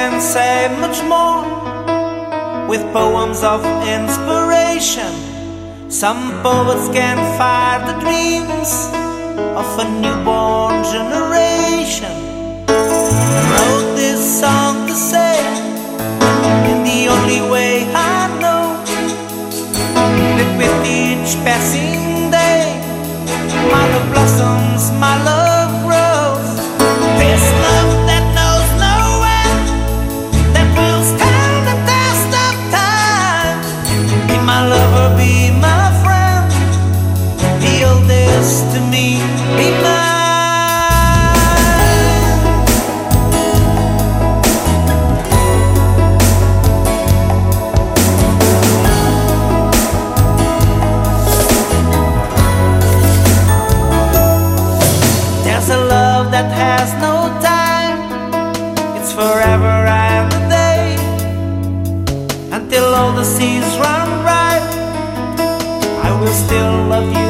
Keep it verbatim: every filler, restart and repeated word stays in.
can say much more with poems of inspiration. Some poets can fire the dreams of a newborn generation. Wrote this song to say, in the only way I know, that with each passing day, my love blossoms, my love grows. This love that knows no end, that will stand the test of time. Be my lover, be my friend, be all this to me, be mine. That has no time, it's forever and a day, until all the seas run dry. I will still love you